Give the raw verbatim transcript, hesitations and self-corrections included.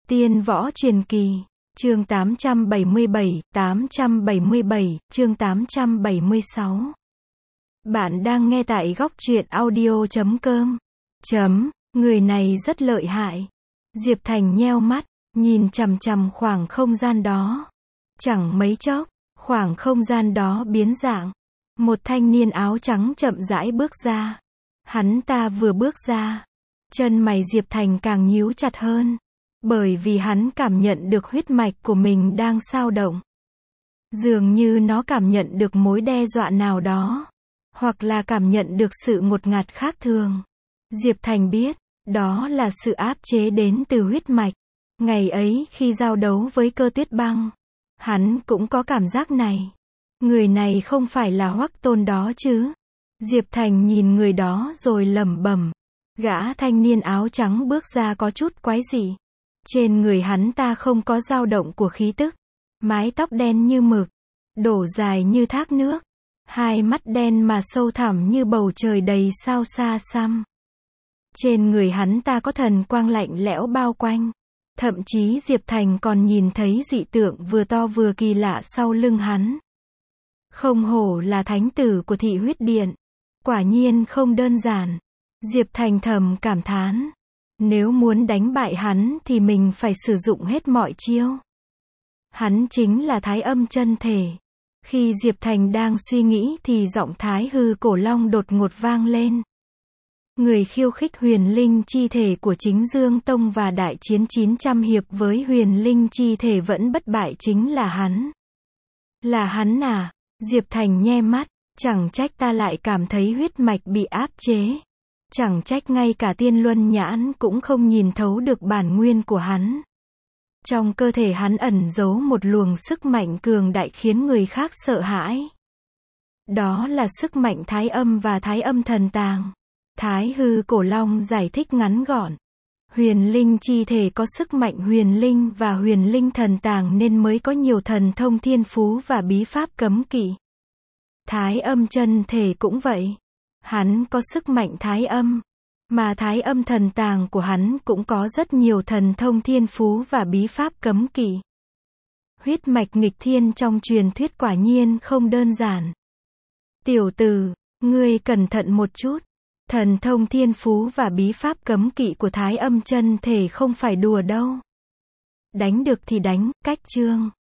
Tiên Võ Truyền Kỳ, chương tám trăm bảy mươi bảy, tám trăm bảy mươi bảy, chương tám trăm bảy mươi sáu. Bạn đang nghe tại góc truyện audio chấm com. Chấm, người này rất lợi hại. Diệp Thành nheo mắt, nhìn chằm chằm khoảng không gian đó. Chẳng mấy chốc, khoảng không gian đó biến dạng. Một thanh niên áo trắng chậm rãi bước ra. Hắn ta vừa bước ra, chân mày Diệp Thành càng nhíu chặt hơn. Bởi vì hắn cảm nhận được huyết mạch của mình đang xao động. Dường như nó cảm nhận được mối đe dọa nào đó. Hoặc là cảm nhận được sự ngột ngạt khác thường. Diệp Thành biết, đó là sự áp chế đến từ huyết mạch. Ngày ấy khi giao đấu với Cơ Tuyết Băng, hắn cũng có cảm giác này. Người này không phải là Hoắc Tôn đó chứ? Diệp Thành nhìn người đó rồi lẩm bẩm. Gã thanh niên áo trắng bước ra có chút quái dị. Trên người hắn ta không có dao động của khí tức. Mái tóc đen như mực, đổ dài như thác nước. Hai mắt đen mà sâu thẳm như bầu trời đầy sao xa xăm. Trên người hắn ta có thần quang lạnh lẽo bao quanh. Thậm chí Diệp Thành còn nhìn thấy dị tượng vừa to vừa kỳ lạ sau lưng hắn. Không hổ là thánh tử của Thị Huyết Điện. Quả nhiên không đơn giản. Diệp Thành thầm cảm thán. Nếu muốn đánh bại hắn thì mình phải sử dụng hết mọi chiêu. Hắn chính là Thái Âm chân thể. Khi Diệp Thành đang suy nghĩ thì giọng Thái Hư Cổ Long đột ngột vang lên. Người khiêu khích huyền linh chi thể của Chính Dương Tông và đại chiến chín trăm hiệp với huyền linh chi thể vẫn bất bại chính là hắn. Là hắn à? Diệp Thành nhe mắt, chẳng trách ta lại cảm thấy huyết mạch bị áp chế. Chẳng trách ngay cả Tiên Luân Nhãn cũng không nhìn thấu được bản nguyên của hắn. Trong cơ thể hắn ẩn giấu một luồng sức mạnh cường đại khiến người khác sợ hãi. Đó là sức mạnh Thái Âm và Thái Âm Thần Tàng. Thái Hư Cổ Long giải thích ngắn gọn. Huyền linh chi thể có sức mạnh huyền linh và huyền linh thần tàng nên mới có nhiều thần thông thiên phú và bí pháp cấm kỵ. Thái Âm chân thể cũng vậy. Hắn có sức mạnh Thái Âm, mà Thái Âm thần tàng của hắn cũng có rất nhiều thần thông thiên phú và bí pháp cấm kỵ. Huyết mạch nghịch thiên trong truyền thuyết quả nhiên không đơn giản. Tiểu tử, ngươi cẩn thận một chút. Thần thông thiên phú và bí pháp cấm kỵ của Thái Âm chân thể không phải đùa đâu. Đánh được thì đánh, cách chương.